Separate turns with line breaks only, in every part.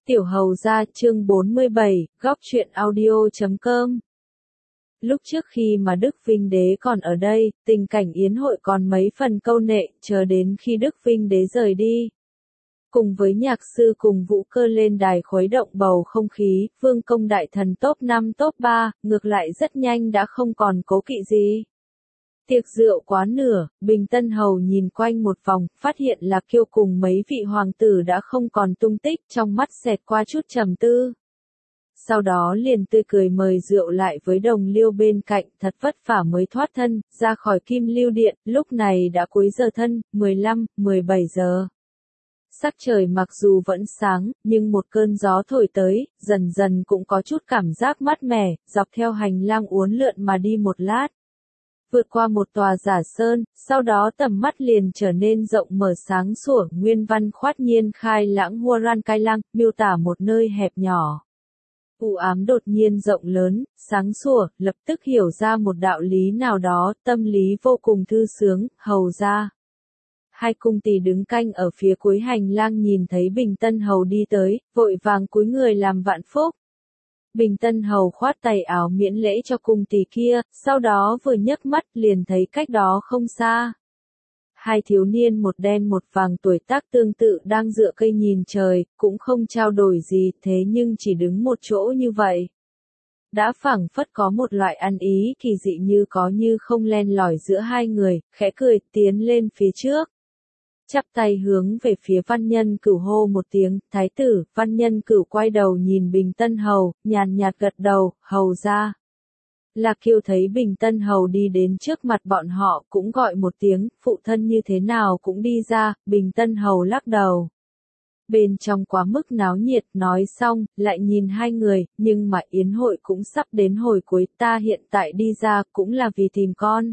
Tiểu Hầu Gia chương 47, góc truyện audio.com. Lúc trước khi mà Đức Vinh Đế còn ở đây, tình cảnh yến hội còn mấy phần câu nệ, chờ đến khi Đức Vinh Đế rời đi. Cùng với nhạc sư cùng vũ cơ lên đài khuấy động bầu không khí, vương công đại thần top 5 top 3, ngược lại rất nhanh đã không còn cố kỵ gì. Tiệc rượu quá nửa, Bình Tân Hầu nhìn quanh một vòng, phát hiện Lạc Kiêu cùng mấy vị hoàng tử đã không còn tung tích, trong mắt xẹt qua chút trầm tư. Sau đó liền tươi cười mời rượu lại với đồng liêu bên cạnh, thật vất vả mới thoát thân, ra khỏi Kim Lưu Điện, lúc này đã cuối giờ thân, 15, 17 giờ. Sắc trời mặc dù vẫn sáng, nhưng một cơn gió thổi tới, dần dần cũng có chút cảm giác mát mẻ, dọc theo hành lang uốn lượn mà đi một lát. Vượt qua một tòa giả sơn, sau đó tầm mắt liền trở nên rộng mở sáng sủa, nguyên văn khoát nhiên khai lãng Huaran Cai Lang, miêu tả một nơi hẹp nhỏ. U ám đột nhiên rộng lớn, sáng sủa, lập tức hiểu ra một đạo lý nào đó, tâm lý vô cùng thư sướng, hầu ra. Hai cung tỳ đứng canh ở phía cuối hành lang nhìn thấy Bình Tân Hầu đi tới, vội vàng cúi người làm vạn phúc. Bình Tân Hầu khoát tay áo miễn lễ cho cung tỳ kia, sau đó vừa nhấc mắt liền thấy cách đó không xa. Hai thiếu niên một đen một vàng tuổi tác tương tự đang dựa cây nhìn trời, cũng không trao đổi gì, thế nhưng chỉ đứng một chỗ như vậy. Đã phảng phất có một loại ăn ý kỳ dị như có như không len lỏi giữa hai người, khẽ cười tiến lên phía trước. Chắp tay hướng về phía Văn Nhân Cửu hô một tiếng, thái tử. Văn Nhân Cửu quay đầu nhìn Bình Tân Hầu, nhàn nhạt gật đầu, hầu ra. Lạc Kiêu thấy Bình Tân Hầu đi đến trước mặt bọn họ, cũng gọi một tiếng, phụ thân như thế nào cũng đi ra. Bình Tân Hầu lắc đầu. Bên trong quá mức náo nhiệt, nói xong, lại nhìn hai người, nhưng mà yến hội cũng sắp đến hồi cuối, ta hiện tại đi ra cũng là vì tìm con.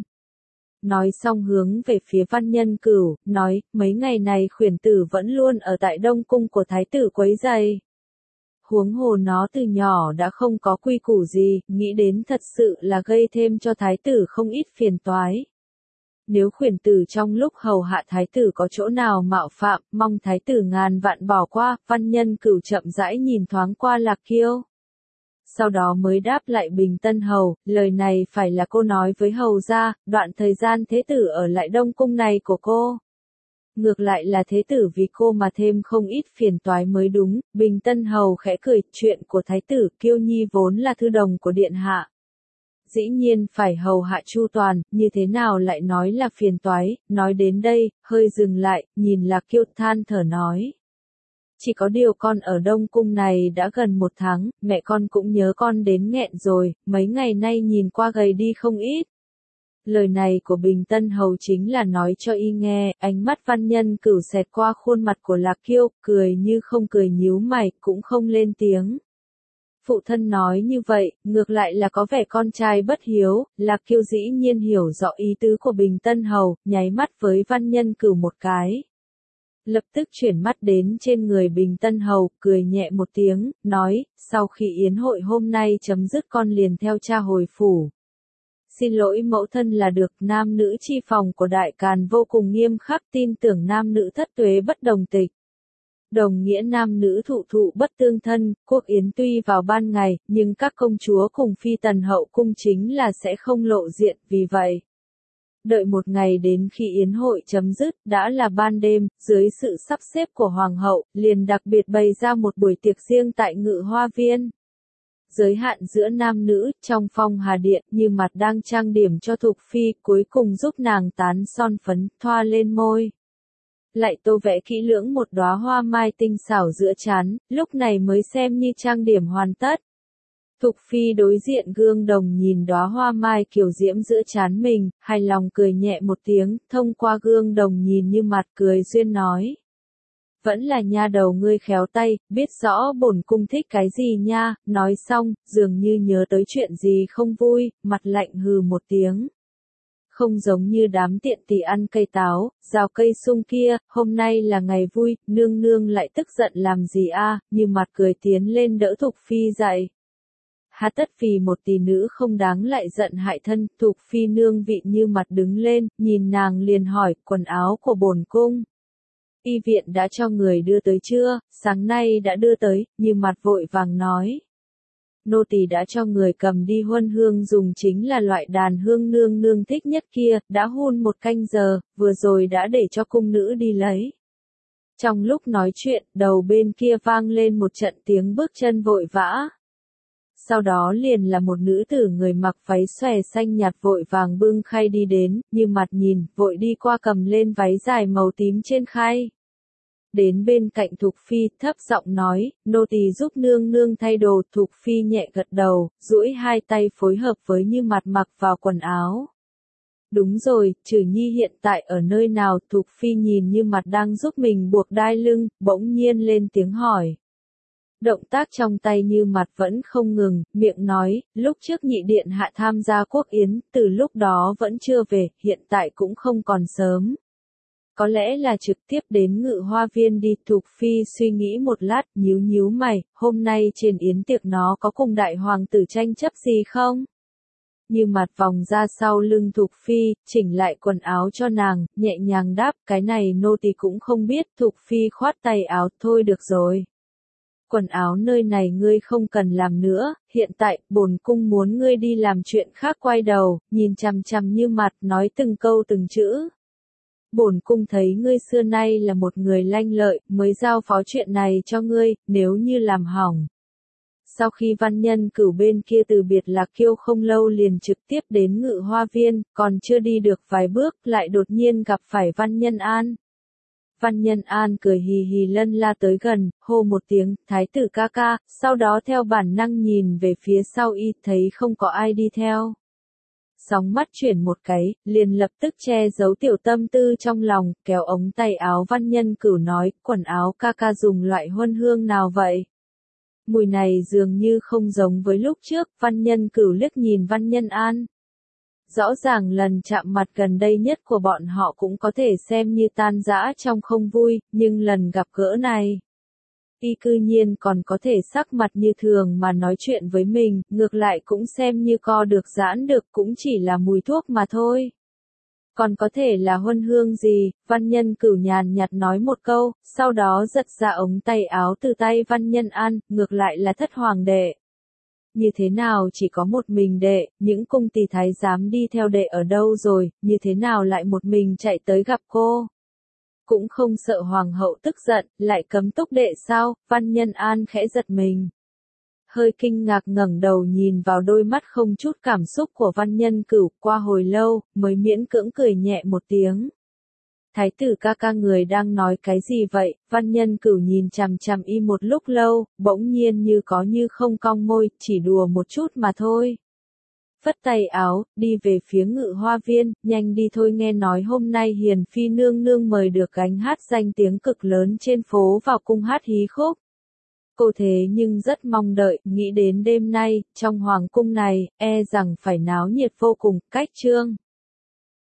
Nói xong hướng về phía Văn Nhân Cửu, nói, mấy ngày này khuyển tử vẫn luôn ở tại Đông Cung của Thái tử quấy rầy. Huống hồ nó từ nhỏ đã không có quy củ gì, nghĩ đến thật sự là gây thêm cho Thái tử không ít phiền toái. Nếu khuyển tử trong lúc hầu hạ Thái tử có chỗ nào mạo phạm, mong Thái tử ngàn vạn bỏ qua. Văn Nhân Cửu chậm rãi nhìn thoáng qua Lạc Kiêu. Sau đó mới đáp lại Bình Tân Hầu, lời này phải là cô nói với hầu gia, đoạn thời gian thế tử ở lại Đông Cung này của cô. Ngược lại là thế tử vì cô mà thêm không ít phiền toái mới đúng. Bình Tân Hầu khẽ cười, chuyện của thái tử Kiêu Nhi vốn là thư đồng của điện hạ. Dĩ nhiên phải hầu hạ chu toàn, như thế nào lại nói là phiền toái. Nói đến đây, hơi dừng lại, nhìn Lạc Kiêu than thở nói. Chỉ có điều con ở Đông Cung này đã gần 1 tháng, mẹ con cũng nhớ con đến nghẹn rồi, mấy ngày nay nhìn qua gầy đi không ít. Lời này của Bình Tân Hầu chính là nói cho y nghe, ánh mắt Văn Nhân Cửu xẹt qua khuôn mặt của Lạc Kiêu, cười như không cười nhíu mày, cũng không lên tiếng. Phụ thân nói như vậy, ngược lại là có vẻ con trai bất hiếu. Lạc Kiêu dĩ nhiên hiểu rõ ý tứ của Bình Tân Hầu, nháy mắt với Văn Nhân Cửu một cái. Lập tức chuyển mắt đến trên người Bình Tân Hầu, cười nhẹ một tiếng, nói, sau khi yến hội hôm nay chấm dứt con liền theo cha hồi phủ. Xin lỗi mẫu thân là được. Nam nữ chi phòng của Đại Càn vô cùng nghiêm khắc, tin tưởng nam nữ thất tuế bất đồng tịch. Đồng nghĩa nam nữ thụ thụ bất tương thân. Quốc yến tuy vào ban ngày, nhưng các công chúa cùng phi tần hậu cung chính là sẽ không lộ diện, vì vậy. Đợi một ngày đến khi yến hội chấm dứt, đã là ban đêm, dưới sự sắp xếp của hoàng hậu, liền đặc biệt bày ra một buổi tiệc riêng tại Ngự Hoa Viên. Giới hạn giữa nam nữ, trong phong hà điện, như mặt đang trang điểm cho Thục Phi, cuối cùng giúp nàng tán son phấn, thoa lên môi. Lại tô vẽ kỹ lưỡng một đóa hoa mai tinh xảo giữa trán, lúc này mới xem như trang điểm hoàn tất. Thục Phi đối diện gương đồng nhìn đóa hoa mai kiều diễm giữa trán mình, hài lòng cười nhẹ một tiếng, thông qua gương đồng nhìn như mặt cười duyên nói. Vẫn là nha đầu ngươi khéo tay, biết rõ bổn cung thích cái gì nha. Nói xong, dường như nhớ tới chuyện gì không vui, mặt lạnh hừ một tiếng. Không giống như đám tiện tỳ ăn cây táo, rào cây sung kia, hôm nay là ngày vui, nương nương lại tức giận làm gì a? Như mặt cười tiến lên đỡ Thục Phi dậy. Há tất vì một tỷ nữ không đáng lại giận hại thân. Thục Phi nương vị như mặt đứng lên, nhìn nàng liền hỏi, quần áo của bổn cung. Y viện đã cho người đưa tới chưa? Sáng nay đã đưa tới, Như Mặt vội vàng nói. Nô tỳ đã cho người cầm đi huân hương dùng, chính là loại đàn hương nương nương thích nhất kia, đã hun 1 canh giờ, vừa rồi đã để cho cung nữ đi lấy. Trong lúc nói chuyện, đầu bên kia vang lên một trận tiếng bước chân vội vã. Sau đó liền là một nữ tử người mặc váy xòe xanh nhạt vội vàng bưng khay đi đến, Như Mặt nhìn, vội đi qua cầm lên váy dài màu tím trên khay. Đến bên cạnh Thục Phi, thấp giọng nói, nô tỳ giúp nương nương thay đồ. Thục Phi nhẹ gật đầu, duỗi 2 tay phối hợp với Như Mặt mặc vào quần áo. Đúng rồi, Trử Nhi hiện tại ở nơi nào? Thục Phi nhìn Như Mặt đang giúp mình buộc đai lưng, bỗng nhiên lên tiếng hỏi. Động tác trong tay Như Mặt vẫn không ngừng, miệng nói, lúc trước nhị điện hạ tham gia quốc yến, từ lúc đó vẫn chưa về, hiện tại cũng không còn sớm. Có lẽ là trực tiếp đến Ngự Hoa Viên đi. Thục Phi suy nghĩ một lát, nhíu nhíu mày, hôm nay trên yến tiệc nó có cùng đại hoàng tử tranh chấp gì không? Như Mặt vòng ra sau lưng Thục Phi, chỉnh lại quần áo cho nàng, nhẹ nhàng đáp, cái này nô tỳ cũng không biết. Thục Phi khoát tay áo, thôi được rồi. Quần áo nơi này ngươi không cần làm nữa, hiện tại, bổn cung muốn ngươi đi làm chuyện khác. Quay đầu, nhìn chằm chằm Như Mặt, nói từng câu từng chữ. Bổn cung thấy ngươi xưa nay là một người lanh lợi, mới giao phó chuyện này cho ngươi, nếu như làm hỏng. Sau khi Văn Nhân Cửu bên kia từ biệt Lạc Kiêu không lâu liền trực tiếp đến Ngự Hoa Viên, còn chưa đi được vài bước, lại đột nhiên gặp phải Văn Nhân An. Văn Nhân An cười hì hì lân la tới gần, hô một tiếng, thái tử ca ca, sau đó theo bản năng nhìn về phía sau y, thấy không có ai đi theo. Sóng mắt chuyển một cái, liền lập tức che giấu tiểu tâm tư trong lòng, kéo ống tay áo Văn Nhân Cửu nói, quần áo ca ca dùng loại huân hương nào vậy? Mùi này dường như không giống với lúc trước. Văn Nhân Cửu liếc nhìn Văn Nhân An. Rõ ràng lần chạm mặt gần đây nhất của bọn họ cũng có thể xem như tan rã trong không vui, nhưng lần gặp gỡ này, y cư nhiên còn có thể sắc mặt như thường mà nói chuyện với mình, ngược lại cũng xem như co được giãn được, cũng chỉ là mùi thuốc mà thôi. Còn có thể là huân hương gì? Văn Nhân Cửu nhàn nhạt nói một câu, sau đó giật ra ống tay áo từ tay Văn Nhân An, ngược lại là Thất Hoàng đệ. Như thế nào chỉ có một mình đệ, những cung tỳ thái giám đi theo đệ ở đâu rồi, như thế nào lại một mình chạy tới gặp cô? Cũng không sợ hoàng hậu tức giận, lại cấm túc đệ sao? Văn Nhân An khẽ giật mình. Hơi kinh ngạc ngẩng đầu nhìn vào đôi mắt không chút cảm xúc của Văn Nhân Cửu, qua hồi lâu, mới miễn cưỡng cười nhẹ một tiếng. Thái tử ca ca người đang nói cái gì vậy? Văn Nhân Cửu nhìn chằm chằm y một lúc lâu, bỗng nhiên như có như không cong môi, chỉ đùa một chút mà thôi. Phất tay áo, đi về phía Ngự Hoa Viên, nhanh đi thôi, nghe nói hôm nay Hiền Phi nương nương mời được gánh hát danh tiếng cực lớn trên phố vào cung hát hí khúc. Cô thế nhưng rất mong đợi, nghĩ đến đêm nay, trong hoàng cung này, e rằng phải náo nhiệt vô cùng. Cách chương